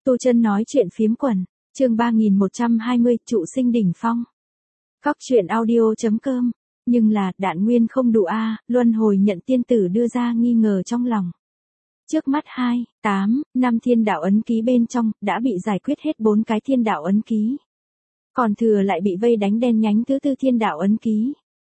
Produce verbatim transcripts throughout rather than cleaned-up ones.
Tu Chân nói chuyện phiếm quần, chương ba nghìn một trăm hai mươi, trụ sinh đỉnh phong. Cóc truyện audio chấm com. Nhưng là, đạn nguyên không đủ a, à, luân hồi nhận tiên tử đưa ra nghi ngờ trong lòng. Trước mắt hai, tám, năm thiên đạo ấn ký bên trong, đã bị giải quyết hết bốn cái thiên đạo ấn ký. Còn thừa lại bị vây đánh đen nhánh thứ tư thiên đạo ấn ký.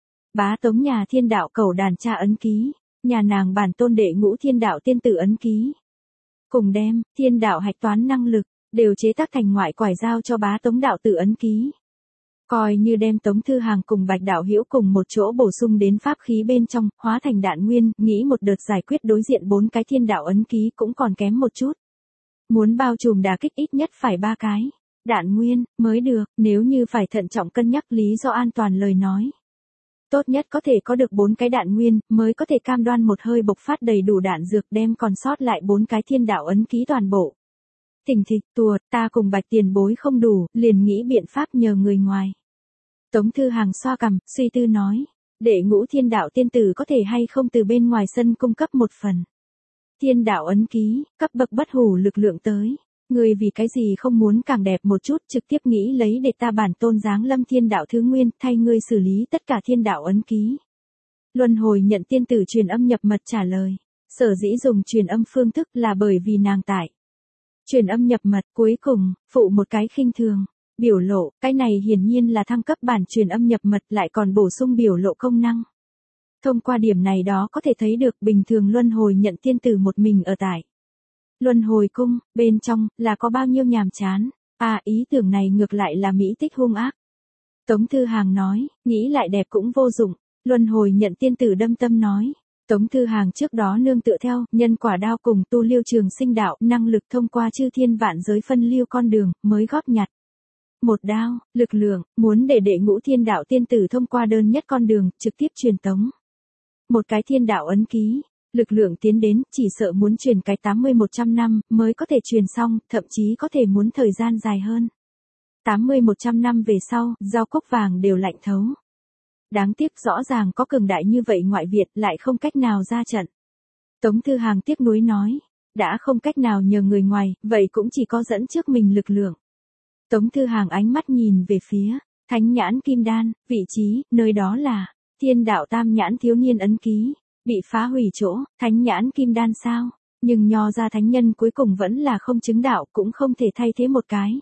Bá tống nhà thiên đạo cầu đàn cha ấn ký, nhà nàng bản tôn đệ ngũ thiên đạo tiên tử ấn ký. Cùng đem, thiên đạo hạch toán năng lực, đều chế tác thành ngoại quải giao cho bá tống đạo tử ấn ký. Coi như đem Tống Thư Hàng cùng Bạch Đạo Hữu cùng một chỗ bổ sung đến pháp khí bên trong, hóa thành đạn nguyên, nghĩ một đợt giải quyết đối diện bốn cái thiên đạo ấn ký cũng còn kém một chút. Muốn bao trùm đả kích ít nhất phải ba cái đạn nguyên mới được, nếu như phải thận trọng cân nhắc lý do an toàn lời nói. Tốt nhất có thể có được bốn cái đạn nguyên, mới có thể cam đoan một hơi bộc phát đầy đủ đạn dược đem còn sót lại bốn cái thiên đạo ấn ký toàn bộ. Thình thịch, tuột, ta cùng Bạch tiền bối không đủ, liền nghĩ biện pháp nhờ người ngoài. Tống Thư Hàng xoa cằm, suy tư nói, đệ ngũ thiên đạo tiên tử có thể hay không từ bên ngoài sân cung cấp một phần. Thiên đạo ấn ký, cấp bậc bất hủ lực lượng tới. Người vì cái gì không muốn càng đẹp một chút, trực tiếp nghĩ lấy để ta bản tôn giáng lâm thiên đạo thứ nguyên, thay ngươi xử lý tất cả thiên đạo ấn ký. Luân hồi nhận tiên tử truyền âm nhập mật trả lời, sở dĩ dùng truyền âm phương thức là bởi vì nàng tại. Truyền âm nhập mật cuối cùng, phụ một cái khinh thường, biểu lộ, cái này hiển nhiên là thăng cấp bản truyền âm nhập mật lại còn bổ sung biểu lộ công năng. Thông qua điểm này đó có thể thấy được bình thường luân hồi nhận tiên tử một mình ở tại luân hồi cung, bên trong, là có bao nhiêu nhàm chán. À, ý tưởng này ngược lại là mỹ tích hung ác. Tống Thư Hàng nói, nghĩ lại đẹp cũng vô dụng. Luân hồi nhận tiên tử đâm tâm nói. Tống Thư Hàng trước đó nương tựa theo, nhân quả đao cùng tu liêu trường sinh đạo, năng lực thông qua chư thiên vạn giới phân liêu con đường, mới góp nhặt. Một đao, lực lượng, muốn để đệ ngũ thiên đạo tiên tử thông qua đơn nhất con đường, trực tiếp truyền tống. Một cái thiên đạo ấn ký. Lực lượng tiến đến, chỉ sợ muốn truyền cái tám mươi một trăm năm, mới có thể truyền xong, thậm chí có thể muốn thời gian dài hơn. tám mươi một trăm năm về sau, rau cúc vàng đều lạnh thấu. Đáng tiếc rõ ràng có cường đại như vậy ngoại Việt lại không cách nào ra trận. Tống Thư Hàng tiếc nuối nói, đã không cách nào nhờ người ngoài, vậy cũng chỉ có dẫn trước mình lực lượng. Tống Thư Hàng ánh mắt nhìn về phía, thánh nhãn kim đan, vị trí, nơi đó là, thiên đạo tam nhãn thiếu niên ấn ký. Bị phá hủy chỗ, thánh nhãn kim đan sao, nhưng nho ra thánh nhân cuối cùng vẫn là không chứng đạo, cũng không thể thay thế một cái.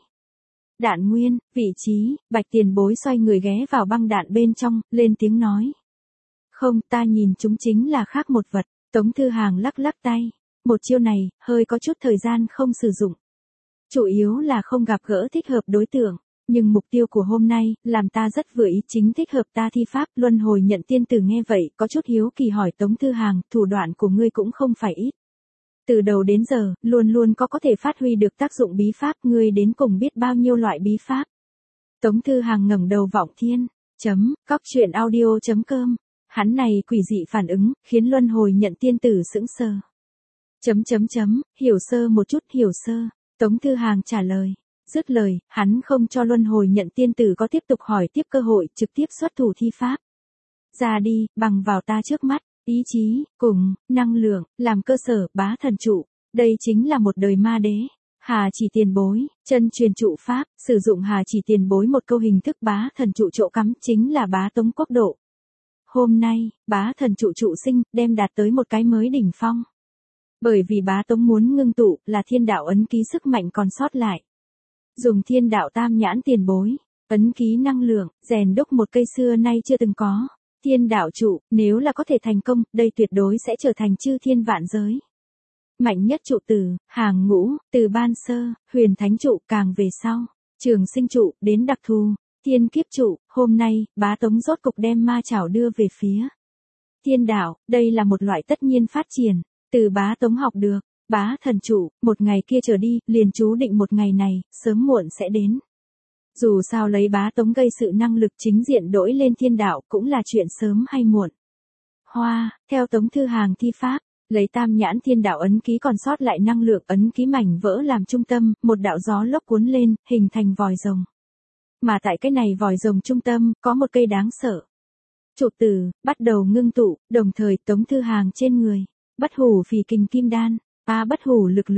Đạn nguyên, vị trí, Bạch tiền bối xoay người ghé vào băng đạn bên trong, lên tiếng nói. Không, ta nhìn chúng chính là khác một vật. Tống Thư Hàng lắc lắc tay, một chiêu này, hơi có chút thời gian không sử dụng. Chủ yếu là không gặp gỡ thích hợp đối tượng. Nhưng mục tiêu của hôm nay, làm ta rất vừa ý, chính thích hợp ta thi pháp. Luân hồi nhận tiên tử nghe vậy, có chút hiếu kỳ hỏi Tống Thư Hàng, thủ đoạn của ngươi cũng không phải ít. Từ đầu đến giờ, luôn luôn có có thể phát huy được tác dụng bí pháp, ngươi đến cùng biết bao nhiêu loại bí pháp. Tống Thư Hàng ngẩng đầu vọng thiên, chấm, cóc truyện audio chấm com. Hắn này quỷ dị phản ứng, khiến luân hồi nhận tiên tử sững sờ. Chấm chấm chấm, hiểu sơ một chút, hiểu sơ. Tống Thư Hàng trả lời. Dứt lời, hắn không cho luân hồi nhận tiên tử có tiếp tục hỏi tiếp cơ hội, trực tiếp xuất thủ thi pháp. Ra đi, bằng vào ta trước mắt, ý chí, cùng, năng lượng, làm cơ sở, bá thần trụ. Đây chính là một đời ma đế. Hà Chỉ tiền bối, chân truyền trụ pháp, sử dụng Hà Chỉ tiền bối một câu hình thức bá thần trụ chỗ cắm, chính là bá tống quốc độ. Hôm nay, bá thần trụ trụ sinh, đem đạt tới một cái mới đỉnh phong. Bởi vì bá tống muốn ngưng tụ, là thiên đạo ấn ký sức mạnh còn sót lại. Dùng thiên đạo tam nhãn tiền bối, ấn ký năng lượng, rèn đúc một cây xưa nay chưa từng có. Thiên đạo trụ, nếu là có thể thành công, đây tuyệt đối sẽ trở thành chư thiên vạn giới. Mạnh nhất trụ từ, hàng ngũ, từ ban sơ, huyền thánh trụ càng về sau. Trường sinh trụ, đến đặc thù, thiên kiếp trụ, hôm nay, bá tống rốt cục đem ma chảo đưa về phía. Thiên đạo, đây là một loại tất nhiên phát triển, từ bá tống học được. Bá thần trụ, một ngày kia trở đi, liền chú định một ngày này, sớm muộn sẽ đến. Dù sao lấy bá tống gây sự năng lực chính diện đổi lên thiên đạo cũng là chuyện sớm hay muộn. Hoa, theo Tống Thư Hàng thi pháp, lấy tam nhãn thiên đạo ấn ký còn sót lại năng lượng ấn ký mảnh vỡ làm trung tâm, một đạo gió lốc cuốn lên, hình thành vòi rồng. Mà tại cái này vòi rồng trung tâm, có một cây đáng sợ. Trụ tử, bắt đầu ngưng tụ, đồng thời Tống Thư Hàng trên người, bất hủ phì kình kim đan. A bất hủ lực lượng,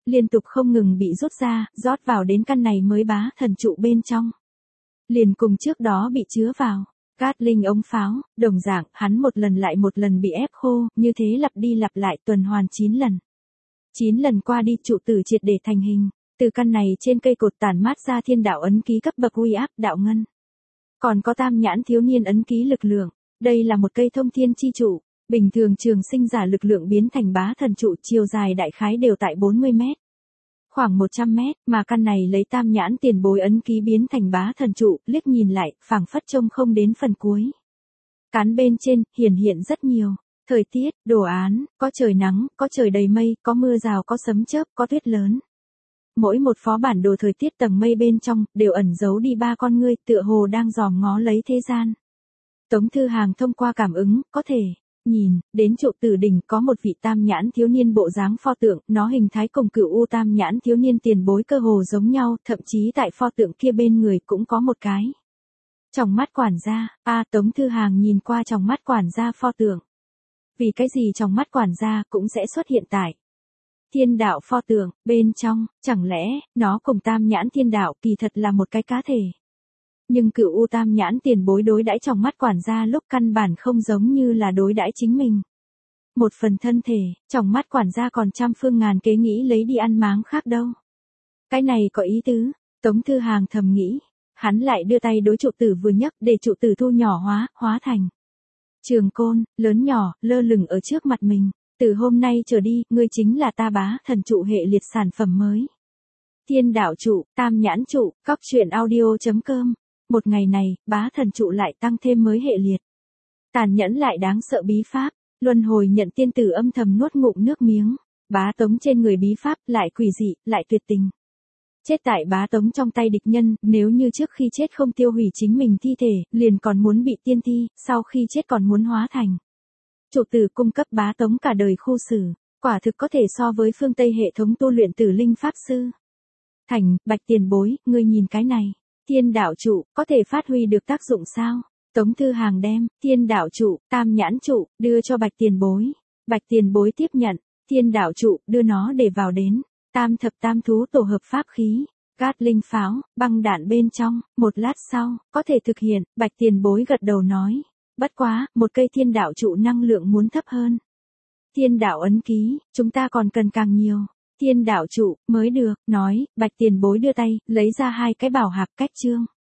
liên tục không ngừng bị rút ra, rót vào đến căn này mới bá thần trụ bên trong. Liền cùng trước đó bị chứa vào. Cát linh ống pháo, đồng dạng, hắn một lần lại một lần bị ép khô, như thế lặp đi lặp lại tuần hoàn chín lần. chín lần qua đi trụ tử triệt để thành hình, từ căn này trên cây cột tản mát ra thiên đạo ấn ký cấp bậc uy áp đạo ngân. Còn có tam nhãn thiếu niên ấn ký lực lượng, đây là một cây thông thiên chi trụ, bình thường trường sinh giả lực lượng biến thành bá thần trụ chiều dài đại khái đều tại bốn mươi mét. Khoảng một trăm mét, mà căn này lấy tam nhãn tiền bối ấn ký biến thành bá thần trụ, liếc nhìn lại, phảng phất trông không đến phần cuối. Cán bên trên, hiển hiện rất nhiều. Thời tiết, đồ án, có trời nắng, có trời đầy mây, có mưa rào, có sấm chớp, có tuyết lớn. Mỗi một phó bản đồ thời tiết tầng mây bên trong, đều ẩn giấu đi ba con ngươi, tựa hồ đang dòm ngó lấy thế gian. Tống Thư Hàng thông qua cảm ứng, có thể nhìn đến trụ tử đỉnh có một vị tam nhãn thiếu niên bộ dáng pho tượng, nó hình thái cùng cửu u tam nhãn thiếu niên tiền bối cơ hồ giống nhau, thậm chí tại pho tượng kia bên người cũng có một cái tròng mắt quản gia. A Tống Thư Hàng nhìn qua tròng mắt quản gia pho tượng. Vì cái gì tròng mắt quản gia cũng sẽ xuất hiện tại thiên đạo pho tượng bên trong, chẳng lẽ nó cùng tam nhãn thiên đạo kỳ thật là một cái cá thể. Nhưng cửu u tam nhãn tiền bối đối đãi trong mắt quản gia lúc căn bản không giống như là đối đãi chính mình. Một phần thân thể, trong mắt quản gia còn trăm phương ngàn kế nghĩ lấy đi ăn máng khác đâu. Cái này có ý tứ, Tống Thư Hàng thầm nghĩ, hắn lại đưa tay đối trụ tử vừa nhấc để trụ tử thu nhỏ hóa, hóa thành trường côn, lớn nhỏ, lơ lửng ở trước mặt mình. Từ hôm nay trở đi, ngươi chính là ta bá thần trụ hệ liệt sản phẩm mới. Thiên đạo trụ, tam nhãn trụ, cóc truyện audio.com. Một ngày này, bá thần trụ lại tăng thêm mới hệ liệt. Tàn nhẫn lại đáng sợ bí pháp, luân hồi nhận tiên tử âm thầm nuốt ngụm nước miếng. Bá tống trên người bí pháp, lại quỷ dị, lại tuyệt tình. Chết tại bá tống trong tay địch nhân, nếu như trước khi chết không tiêu hủy chính mình thi thể, liền còn muốn bị tiên thi, sau khi chết còn muốn hóa thành trụ tử cung cấp bá tống cả đời khu xử, quả thực có thể so với phương Tây hệ thống tu luyện tử linh pháp sư. Thành, Bạch tiền bối, ngươi nhìn cái này, thiên đạo trụ, có thể phát huy được tác dụng sao? Tống Thư Hàng đem, thiên đạo trụ, tam nhãn trụ, đưa cho Bạch tiền bối. Bạch tiền bối tiếp nhận, thiên đạo trụ, đưa nó để vào đến, tam thập tam thú tổ hợp pháp khí, cát linh pháo, băng đạn bên trong, một lát sau, có thể thực hiện, Bạch tiền bối gật đầu nói. Bất quá, một cây thiên đạo trụ năng lượng muốn thấp hơn. Thiên đạo ấn ký, chúng ta còn cần càng nhiều. Thiên đạo trụ, mới được, nói, Bạch tiền bối đưa tay, lấy ra hai cái bảo hạc cách chương.